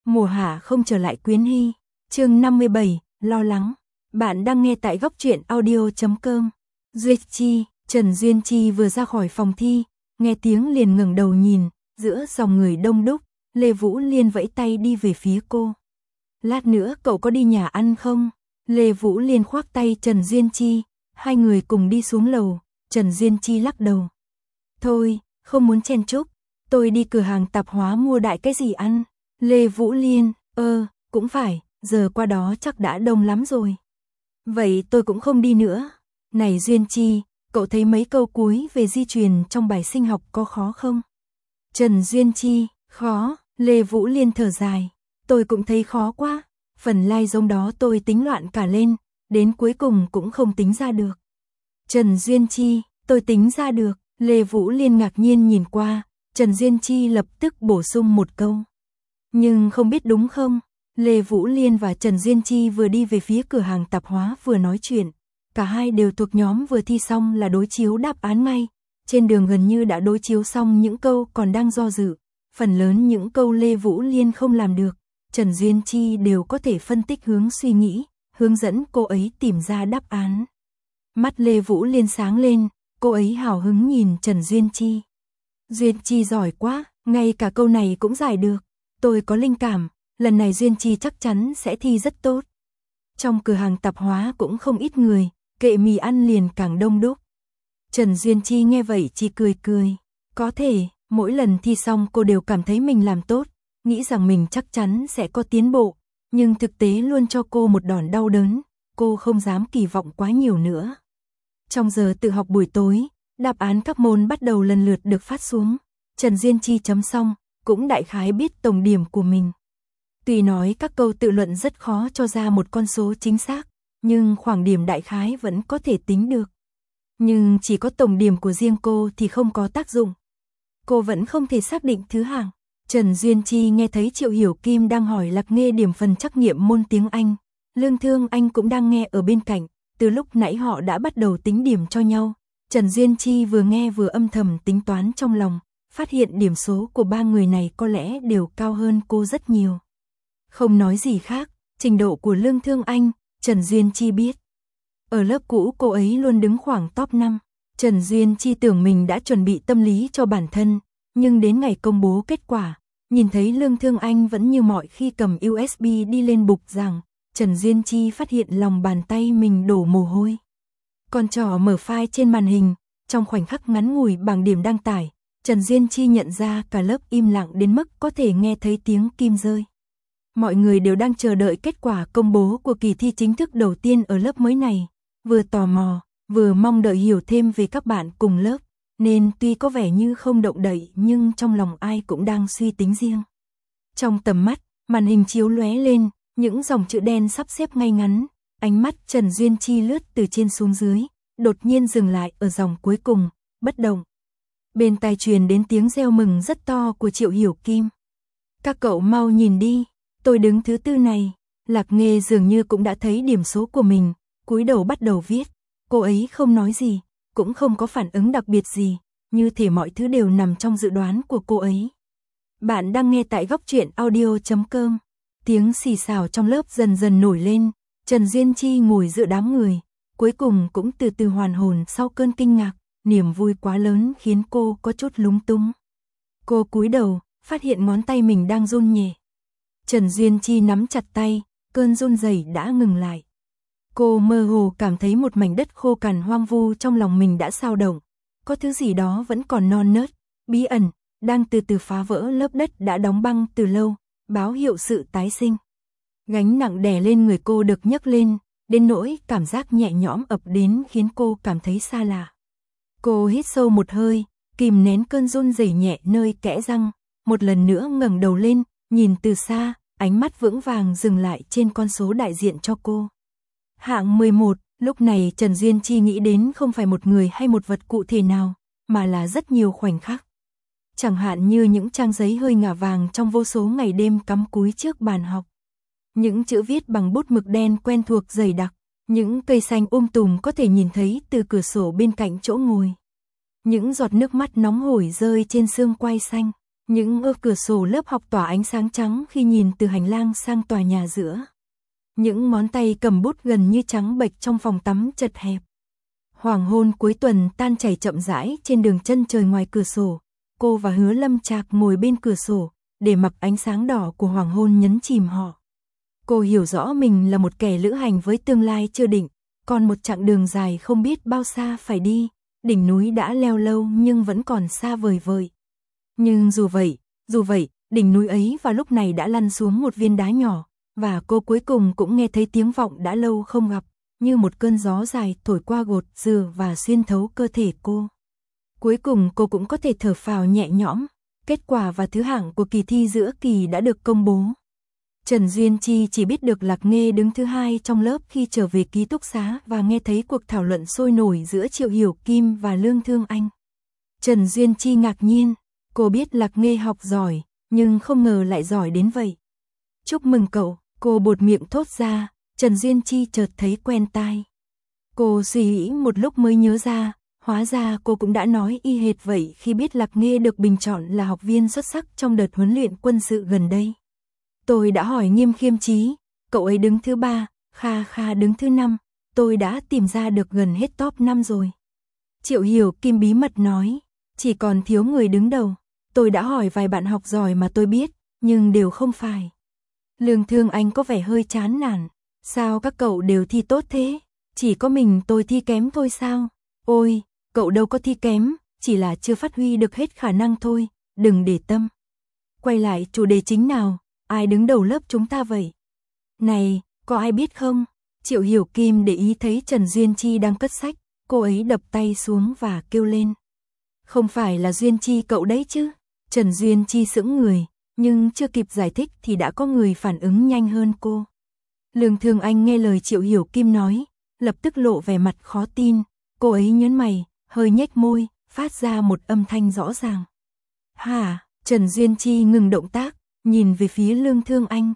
Mùa hạ không trở lại Quyến Hy. Chương 57, lo lắng. Bạn đang nghe tại góc truyện audio.com. Duyệt Chi, Trần Duyên Chi vừa ra khỏi phòng thi, nghe tiếng liền ngẩng đầu nhìn, giữa dòng người đông đúc, Lê Vũ Liên vẫy tay đi về phía cô. Lát nữa cậu có đi nhà ăn không? Lê Vũ Liên khoác tay Trần Duyên Chi, hai người cùng đi xuống lầu. Trần Duyên Chi lắc đầu. Thôi, không muốn chen chúc, tôi đi cửa hàng tạp hóa mua đại cái gì ăn. Lê Vũ Liên, cũng phải, giờ qua đó chắc đã đông lắm rồi. Vậy tôi cũng không đi nữa. Này Duyên Chi, cậu thấy mấy câu cuối về di truyền trong bài sinh học có khó không? Trần Duyên Chi, khó. Lê Vũ Liên thở dài. Tôi cũng thấy khó quá. Phần like giống đó tôi tính loạn cả lên, đến cuối cùng cũng không tính ra được. Trần Duyên Chi, tôi tính ra được. Lê Vũ Liên ngạc nhiên nhìn qua, Trần Duyên Chi lập tức bổ sung một câu. Nhưng không biết đúng không? Lê Vũ Liên và Trần Duyên Chi vừa đi về phía cửa hàng tạp hóa vừa nói chuyện. Cả hai đều thuộc nhóm vừa thi xong là đối chiếu đáp án ngay. Trên đường gần như đã đối chiếu xong những câu còn đang do dự. Phần lớn những câu Lê Vũ Liên không làm được, Trần Duyên Chi đều có thể phân tích hướng suy nghĩ, hướng dẫn cô ấy tìm ra đáp án. Mắt Lê Vũ Liên sáng lên, cô ấy hào hứng nhìn Trần Duyên Chi. Duyên Chi giỏi quá, ngay cả câu này cũng giải được. Tôi có linh cảm, lần này Duyên Chi chắc chắn sẽ thi rất tốt. Trong cửa hàng tạp hóa cũng không ít người, kệ mì ăn liền càng đông đúc. Trần Duyên Chi nghe vậy chỉ cười cười. Có thể, mỗi lần thi xong cô đều cảm thấy mình làm tốt, nghĩ rằng mình chắc chắn sẽ có tiến bộ, nhưng thực tế luôn cho cô một đòn đau đớn, cô không dám kỳ vọng quá nhiều nữa. Trong giờ tự học buổi tối, đáp án các môn bắt đầu lần lượt được phát xuống. Trần Duyên Chi chấm xong, cũng đại khái biết tổng điểm của mình. Tuy nói các câu tự luận rất khó cho ra một con số chính xác, nhưng khoảng điểm đại khái vẫn có thể tính được. Nhưng chỉ có tổng điểm của riêng cô thì không có tác dụng. Cô vẫn không thể xác định thứ hạng. Trần Duyên Chi nghe thấy Triệu Hiểu Kim đang hỏi Lạc Nghê điểm phần trắc nghiệm môn tiếng Anh. Lương Thương Anh cũng đang nghe ở bên cạnh, từ lúc nãy họ đã bắt đầu tính điểm cho nhau. Trần Duyên Chi vừa nghe vừa âm thầm tính toán trong lòng, phát hiện điểm số của ba người này có lẽ đều cao hơn cô rất nhiều. Không nói gì khác, trình độ của Lương Thương Anh, Trần Duyên Chi biết. Ở lớp cũ cô ấy luôn đứng khoảng top 5. Trần Duyên Chi tưởng mình đã chuẩn bị tâm lý cho bản thân, nhưng đến ngày công bố kết quả, nhìn thấy Lương Thương Anh vẫn như mọi khi cầm USB đi lên bục giảng, Trần Duyên Chi phát hiện lòng bàn tay mình đổ mồ hôi. Con trỏ mở file trên màn hình, trong khoảnh khắc ngắn ngủi bảng điểm đăng tải, Trần Duyên Chi nhận ra cả lớp im lặng đến mức có thể nghe thấy tiếng kim rơi. Mọi người đều đang chờ đợi kết quả công bố của kỳ thi chính thức đầu tiên ở lớp mới này, vừa tò mò, vừa mong đợi hiểu thêm về các bạn cùng lớp, nên tuy có vẻ như không động đậy nhưng trong lòng ai cũng đang suy tính riêng. Trong tầm mắt, màn hình chiếu lóe lên, những dòng chữ đen sắp xếp ngay ngắn, ánh mắt Trần Duyên Chi lướt từ trên xuống dưới, đột nhiên dừng lại ở dòng cuối cùng, bất động. Bên tai truyền đến tiếng reo mừng rất to của Triệu Hiểu Kim. Các cậu mau nhìn đi, tôi đứng thứ 4 này. Lạc Nghê dường như cũng đã thấy điểm số của mình, cúi đầu bắt đầu viết. Cô ấy không nói gì, cũng không có phản ứng đặc biệt gì, như thể mọi thứ đều nằm trong dự đoán của cô ấy. Bạn đang nghe tại góc truyện audio.com. Tiếng xì xào trong lớp dần dần nổi lên, Trần Duyên Chi ngồi giữa đám người, cuối cùng cũng từ từ hoàn hồn sau cơn kinh ngạc, niềm vui quá lớn khiến cô có chút lúng túng. Cô cúi đầu, phát hiện ngón tay mình đang run nhẹ. Trần Duyên Chi nắm chặt tay, cơn run rẩy đã ngừng lại. Cô mơ hồ cảm thấy một mảnh đất khô cằn hoang vu trong lòng mình đã xao động, có thứ gì đó vẫn còn non nớt, bí ẩn, đang từ từ phá vỡ lớp đất đã đóng băng từ lâu, báo hiệu sự tái sinh. Gánh nặng đè lên người cô được nhấc lên, đến nỗi cảm giác nhẹ nhõm ập đến khiến cô cảm thấy xa lạ. Cô hít sâu một hơi, kìm nén cơn run rẩy nhẹ nơi kẽ răng, một lần nữa ngẩng đầu lên, nhìn từ xa, ánh mắt vững vàng dừng lại trên con số đại diện cho cô. Hạng 11, lúc này Trần Duyên Chi nghĩ đến không phải một người hay một vật cụ thể nào, mà là rất nhiều khoảnh khắc. Chẳng hạn như những trang giấy hơi ngả vàng trong vô số ngày đêm cắm cúi trước bàn học. Những chữ viết bằng bút mực đen quen thuộc dày đặc, những cây xanh tùm có thể nhìn thấy từ cửa sổ bên cạnh chỗ ngồi. Những giọt nước mắt nóng hổi rơi trên xương quai xanh, Những ô cửa sổ lớp học tỏa ánh sáng trắng khi nhìn từ hành lang sang tòa nhà giữa. Những ngón tay cầm bút gần như trắng bệch trong phòng tắm chật hẹp. Hoàng hôn cuối tuần tan chảy chậm rãi trên đường chân trời ngoài cửa sổ. Cô và Hứa Lâm Trạc ngồi bên cửa sổ, để mặc ánh sáng đỏ của hoàng hôn nhấn chìm họ. Cô hiểu rõ mình là một kẻ lữ hành với tương lai chưa định, còn một chặng đường dài không biết bao xa phải đi. Đỉnh núi đã leo lâu nhưng vẫn còn xa vời vợi. Nhưng dù vậy, đỉnh núi ấy vào lúc này đã lăn xuống một viên đá nhỏ, và cô cuối cùng cũng nghe thấy tiếng vọng đã lâu không gặp, như một cơn gió dài thổi qua gột dừa và xuyên thấu cơ thể cô. Cuối cùng cô cũng có thể thở phào nhẹ nhõm. Kết quả và thứ hạng của kỳ thi giữa kỳ đã được công bố. Trần Duyên Chi chỉ biết được Lạc Nghê đứng thứ 2 trong lớp khi trở về ký túc xá và nghe thấy cuộc thảo luận sôi nổi giữa Triệu Hiểu Kim và Lương Thương Anh. Trần Duyên Chi ngạc nhiên, cô biết Lạc Nghê học giỏi, nhưng không ngờ lại giỏi đến vậy. Chúc mừng cậu, cô buột miệng thốt ra. Trần Duyên Chi chợt thấy quen tai. Cô suy nghĩ một lúc mới nhớ ra, hóa ra cô cũng đã nói y hệt vậy khi biết Lạc Nghê được bình chọn là học viên xuất sắc trong đợt huấn luyện quân sự gần đây. Tôi đã hỏi Nghiêm Khiêm Chí, cậu ấy đứng thứ 3, Kha Kha đứng thứ 5, tôi đã tìm ra được gần hết top 5 rồi. Triệu Hiểu Kim bí mật nói, chỉ còn thiếu người đứng đầu. Tôi đã hỏi vài bạn học giỏi mà tôi biết, nhưng đều không phải. Lương Thương Anh có vẻ hơi chán nản. Sao các cậu đều thi tốt thế? Chỉ có mình tôi thi kém thôi sao? Ôi, cậu đâu có thi kém, chỉ là chưa phát huy được hết khả năng thôi, đừng để tâm. Quay lại chủ đề chính nào, ai đứng đầu lớp chúng ta vậy? Này, có ai biết không? Triệu Hiểu Kim để ý thấy Trần Duyên Chi đang cất sách, cô ấy đập tay xuống và kêu lên. Không phải là Duyên Chi cậu đấy chứ? Trần Duyên Chi sững người, nhưng chưa kịp giải thích thì đã có người phản ứng nhanh hơn cô. Lương Thương Anh nghe lời Triệu Hiểu Kim nói, lập tức lộ vẻ mặt khó tin, cô ấy nhớn mày, hơi nhếch môi, phát ra một âm thanh rõ ràng. Hả? Trần Duyên Chi ngừng động tác, nhìn về phía Lương Thương Anh.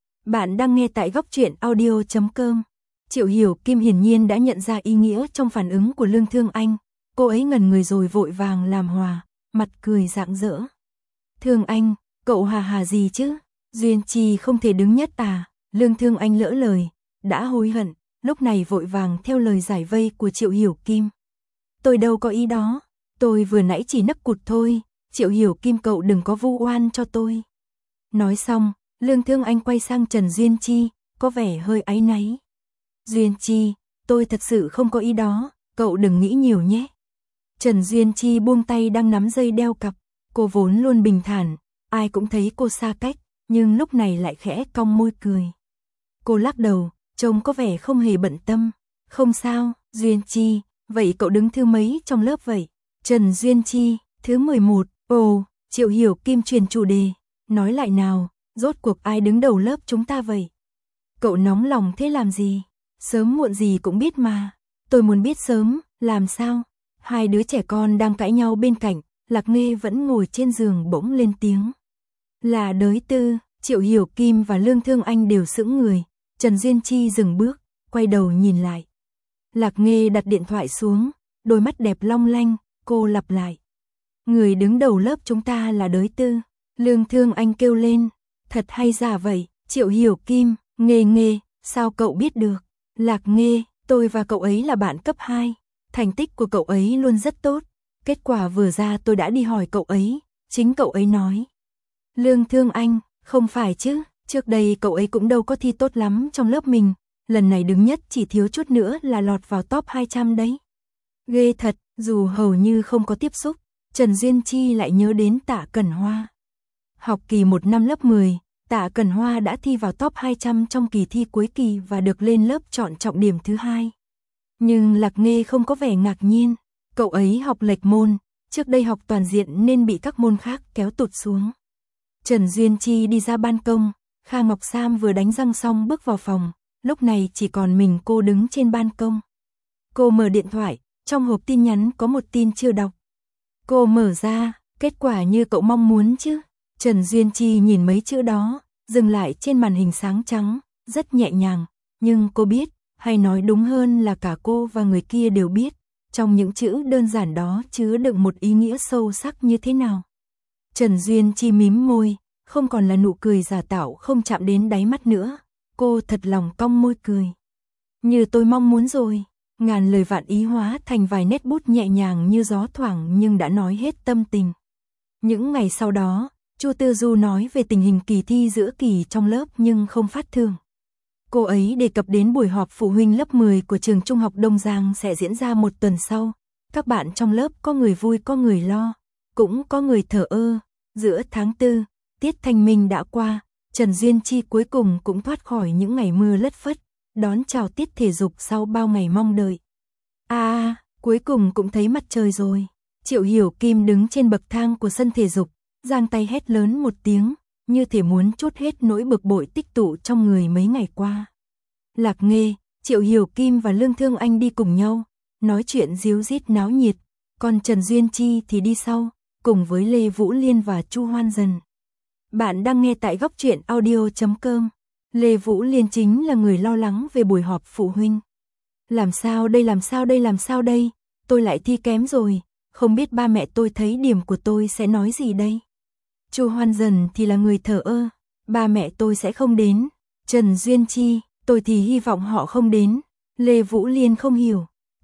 Bạn đang nghe tại góc truyện audio.com. Triệu Hiểu Kim hiển nhiên đã nhận ra ý nghĩa trong phản ứng của Lương Thương Anh, cô ấy ngẩn người rồi vội vàng làm hòa, mặt cười rạng rỡ. Thương Anh, cậu hà hà gì chứ? Duyên Chi không thể đứng nhất à? Lương Thương Anh lỡ lời, đã hối hận, lúc này vội vàng theo lời giải vây của Triệu Hiểu Kim. Tôi đâu có ý đó, tôi vừa nãy chỉ nấc cụt thôi, Triệu Hiểu Kim cậu đừng có vu oan cho tôi. Nói xong, Lương Thương Anh quay sang Trần Duyên Chi, có vẻ hơi áy náy. Duyên Chi, tôi thật sự không có ý đó, cậu đừng nghĩ nhiều nhé. Trần Duyên Chi buông tay đang nắm dây đeo cặp, cô vốn luôn bình thản, ai cũng thấy cô xa cách, nhưng lúc này lại khẽ cong môi cười. Cô lắc đầu, trông có vẻ không hề bận tâm. Không sao, Duyên Chi, vậy cậu đứng thứ mấy trong lớp vậy? Trần Duyên Chi, thứ 11, ồ, Triệu Hiểu Kim chuyển chủ đề, nói lại nào, rốt cuộc ai đứng đầu lớp chúng ta vậy? Cậu nóng lòng thế làm gì? Sớm muộn gì cũng biết mà. Tôi muốn biết sớm, làm sao? Hai đứa trẻ con đang cãi nhau bên cạnh, Lạc Nghê vẫn ngồi trên giường bỗng lên tiếng. Là đới Tư. Triệu Hiểu Kim và Lương Thương Anh đều sững người. Trần Duyên Chi dừng bước, quay đầu nhìn lại. Lạc Nghê đặt điện thoại xuống, đôi mắt đẹp long lanh, cô lặp lại. Người đứng đầu lớp chúng ta là đới Tư. Lương Thương Anh kêu lên, thật hay giả vậy? Triệu Hiểu Kim, Nghê, sao cậu biết được? Lạc Nghê, tôi và cậu ấy là bạn cấp 2. Thành tích của cậu ấy luôn rất tốt. Kết quả vừa ra tôi đã đi hỏi cậu ấy, chính cậu ấy nói. Lương Thương Anh, không phải chứ, trước đây cậu ấy cũng đâu có thi tốt lắm trong lớp mình, lần này đứng nhất chỉ thiếu chút nữa là lọt vào top 200 đấy. Ghê thật, dù hầu như không có tiếp xúc, Trần Duyên Chi lại nhớ đến Tạ Cẩn Hoa. Học kỳ 1 năm lớp 10, Tạ Cẩn Hoa đã thi vào top 200 trong kỳ thi cuối kỳ và được lên lớp chọn trọng điểm thứ 2. Nhưng Lạc Nghê không có vẻ ngạc nhiên, cậu ấy học lệch môn, trước đây học toàn diện nên bị các môn khác kéo tụt xuống. Trần Duyên Chi đi ra ban công, Kha Ngọc Sam vừa đánh răng xong bước vào phòng, lúc này chỉ còn mình cô đứng trên ban công. Cô mở điện thoại, trong hộp tin nhắn có một tin chưa đọc. Cô mở ra, kết quả như cậu mong muốn chứ. Trần Duyên Chi nhìn mấy chữ đó, dừng lại trên màn hình sáng trắng, rất nhẹ nhàng, nhưng cô biết, hay nói đúng hơn là cả cô và người kia đều biết, trong những chữ đơn giản đó chứa đựng một ý nghĩa sâu sắc như thế nào. Trần Duyên Chi mím môi, không còn là nụ cười giả tạo không chạm đến đáy mắt nữa. Cô thật lòng cong môi cười. Như tôi mong muốn rồi. Ngàn lời vạn ý hóa thành vài nét bút nhẹ nhàng như gió thoảng nhưng đã nói hết tâm tình. Những ngày sau đó, Chu Tư Du nói về tình hình kỳ thi giữa kỳ trong lớp nhưng không phát thưởng. Cô ấy đề cập đến buổi họp phụ huynh lớp 10 của trường Trung học Đông Giang sẽ diễn ra một tuần sau. Các bạn trong lớp có người vui có người lo, cũng có người thờ ơ. Giữa tháng 4, tiết thanh minh đã qua, Trần Duyên Chi cuối cùng cũng thoát khỏi những ngày mưa lất phất, đón chào tiết thể dục sau bao ngày mong đợi. Cuối cùng cũng thấy mặt trời rồi. Triệu Hiểu Kim đứng trên bậc thang của sân thể dục, giang tay hét lớn một tiếng, như thể muốn trút hết nỗi bực bội tích tụ trong người mấy ngày qua. Lạc Nghê, Triệu Hiểu Kim và Lương Thương Anh đi cùng nhau, nói chuyện ríu rít náo nhiệt, còn Trần Duyên Chi thì đi sau, cùng với Lê Vũ Liên và Chu Hoan Dần. Bạn đang nghe tại góc truyện audio.com. Lê Vũ Liên chính là người lo lắng về buổi họp phụ huynh. Làm sao đây, tôi lại thi kém rồi, không biết ba mẹ tôi thấy điểm của tôi sẽ nói gì đây. Chu Hoan Dần thì là người thờ ơ, ba mẹ tôi sẽ không đến. Trần Duyên Chi, tôi thì hy vọng họ không đến. Lê Vũ Liên không hiểu,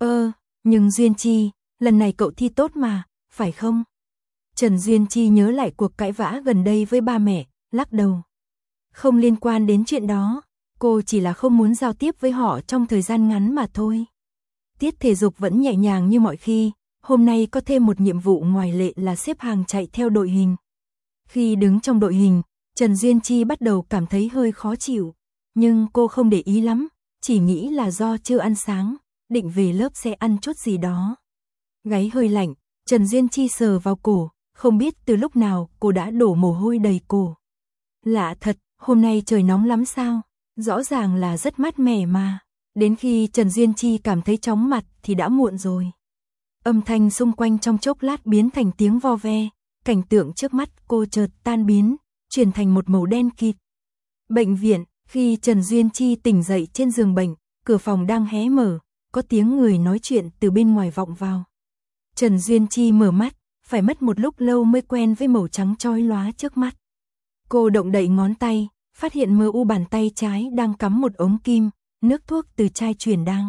nhưng Duyên Chi, lần này cậu thi tốt mà, phải không? Trần Duyên Chi nhớ lại cuộc cãi vã gần đây với ba mẹ, lắc đầu. Không liên quan đến chuyện đó, cô chỉ là không muốn giao tiếp với họ trong thời gian ngắn mà thôi. Tiết thể dục vẫn nhẹ nhàng như mọi khi, hôm nay có thêm một nhiệm vụ ngoài lệ là xếp hàng chạy theo đội hình. Khi đứng trong đội hình, Trần Duyên Chi bắt đầu cảm thấy hơi khó chịu, nhưng cô không để ý lắm, chỉ nghĩ là do chưa ăn sáng, định về lớp sẽ ăn chút gì đó. Gáy hơi lạnh, Trần Duyên Chi sờ vào cổ, không biết từ lúc nào cô đã đổ mồ hôi đầy cổ. Lạ thật, hôm nay trời nóng lắm sao? Rõ ràng là rất mát mẻ mà. Đến khi Trần Duyên Chi cảm thấy chóng mặt thì đã muộn rồi. Âm thanh xung quanh trong chốc lát biến thành tiếng vo ve, cảnh tượng trước mắt cô chợt tan biến, chuyển thành một màu đen kịt. Bệnh viện, khi Trần Duyên Chi tỉnh dậy trên giường bệnh, cửa phòng đang hé mở, có tiếng người nói chuyện từ bên ngoài vọng vào. Trần Duyên Chi mở mắt, phải mất một lúc lâu mới quen với màu trắng chói lóa trước mắt. Cô động đậy ngón tay, phát hiện mờ u bàn tay trái đang cắm một ống kim, nước thuốc từ chai truyền đang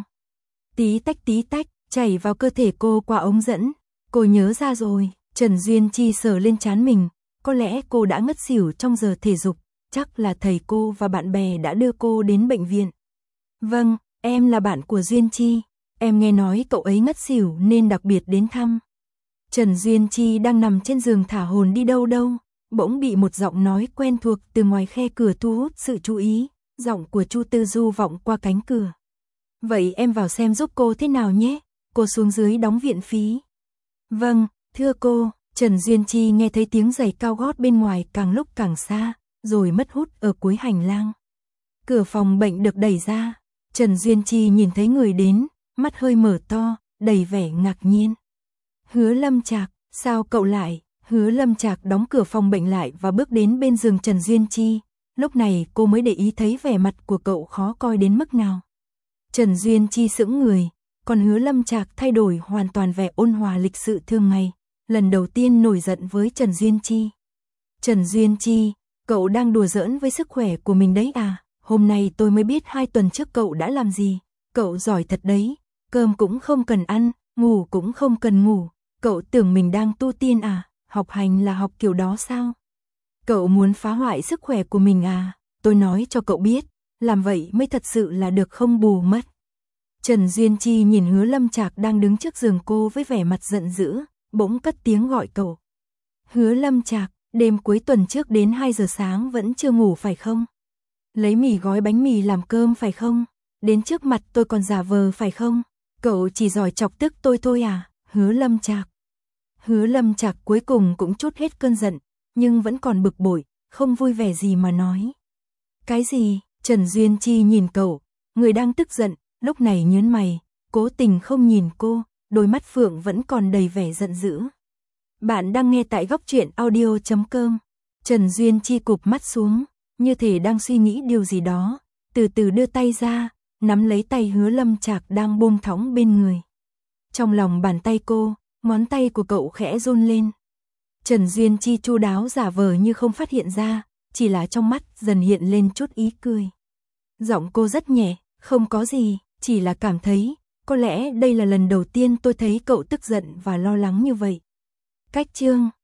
tí tách chảy vào cơ thể cô qua ống dẫn. Cô nhớ ra rồi, Trần Duyên Chi sờ lên trán mình, có lẽ cô đã ngất xỉu trong giờ thể dục, chắc là thầy cô và bạn bè đã đưa cô đến bệnh viện. Vâng, em là bạn của Duyên Chi, em nghe nói cậu ấy ngất xỉu nên đặc biệt đến thăm. Trần Duyên Chi đang nằm trên giường thả hồn đi đâu, bỗng bị một giọng nói quen thuộc từ ngoài khe cửa thu hút sự chú ý, giọng của Chu Tư Du vọng qua cánh cửa. Vậy em vào xem giúp cô thế nào nhé, cô xuống dưới đóng viện phí. Vâng, thưa cô. Trần Duyên Chi nghe thấy tiếng giày cao gót bên ngoài càng lúc càng xa, rồi mất hút ở cuối hành lang. Cửa phòng bệnh được đẩy ra, Trần Duyên Chi nhìn thấy người đến, mắt hơi mở to, đầy vẻ ngạc nhiên. Hứa Lâm Trạc, sao cậu lại? Hứa Lâm Trạc đóng cửa phòng bệnh lại và bước đến bên giường Trần Duyên Chi. Lúc này cô mới để ý thấy vẻ mặt của cậu khó coi đến mức nào. Trần Duyên Chi sững người, còn Hứa Lâm Trạc thay đổi hoàn toàn vẻ ôn hòa lịch sự thường ngày, lần đầu tiên nổi giận với Trần Duyên Chi. Trần Duyên Chi, cậu đang đùa giỡn với sức khỏe của mình đấy à? Hôm nay tôi mới biết 2 tuần trước cậu đã làm gì. Cậu giỏi thật đấy, cơm cũng không cần ăn, ngủ cũng không cần ngủ. Cậu tưởng mình đang tu tiên à? Học hành là học kiểu đó sao? Cậu muốn phá hoại sức khỏe của mình à? Tôi nói cho cậu biết, làm vậy mới thật sự là được không bù mất. Trần Duyên Chi nhìn Hứa Lâm Trạc đang đứng trước giường cô với vẻ mặt giận dữ, bỗng cất tiếng gọi cậu. Hứa Lâm Trạc, đêm cuối tuần trước đến 2 giờ sáng vẫn chưa ngủ phải không? Lấy mì gói bánh mì làm cơm phải không? Đến trước mặt tôi còn giả vờ phải không? Cậu chỉ giỏi chọc tức tôi thôi à? Hứa Lâm Trạc. Hứa Lâm Trạc cuối cùng cũng trút hết cơn giận, nhưng vẫn còn bực bội, không vui vẻ gì mà nói. Cái gì? Trần Duyên Chi nhìn cậu, người đang tức giận, lúc này nhớn mày, cố tình không nhìn cô, đôi mắt phượng vẫn còn đầy vẻ giận dữ. Bạn đang nghe tại góc truyện audio.com. Trần Duyên Chi cụp mắt xuống, như thể đang suy nghĩ điều gì đó, từ từ đưa tay ra, nắm lấy tay Hứa Lâm Trạc đang buông thõng bên người. Trong lòng bàn tay cô, ngón tay của cậu khẽ run lên. Trần Duyên Chi chu đáo giả vờ như không phát hiện ra, chỉ là trong mắt dần hiện lên chút ý cười. Giọng cô rất nhẹ, không có gì, chỉ là cảm thấy, có lẽ đây là lần đầu tiên tôi thấy cậu tức giận và lo lắng như vậy. Cách chương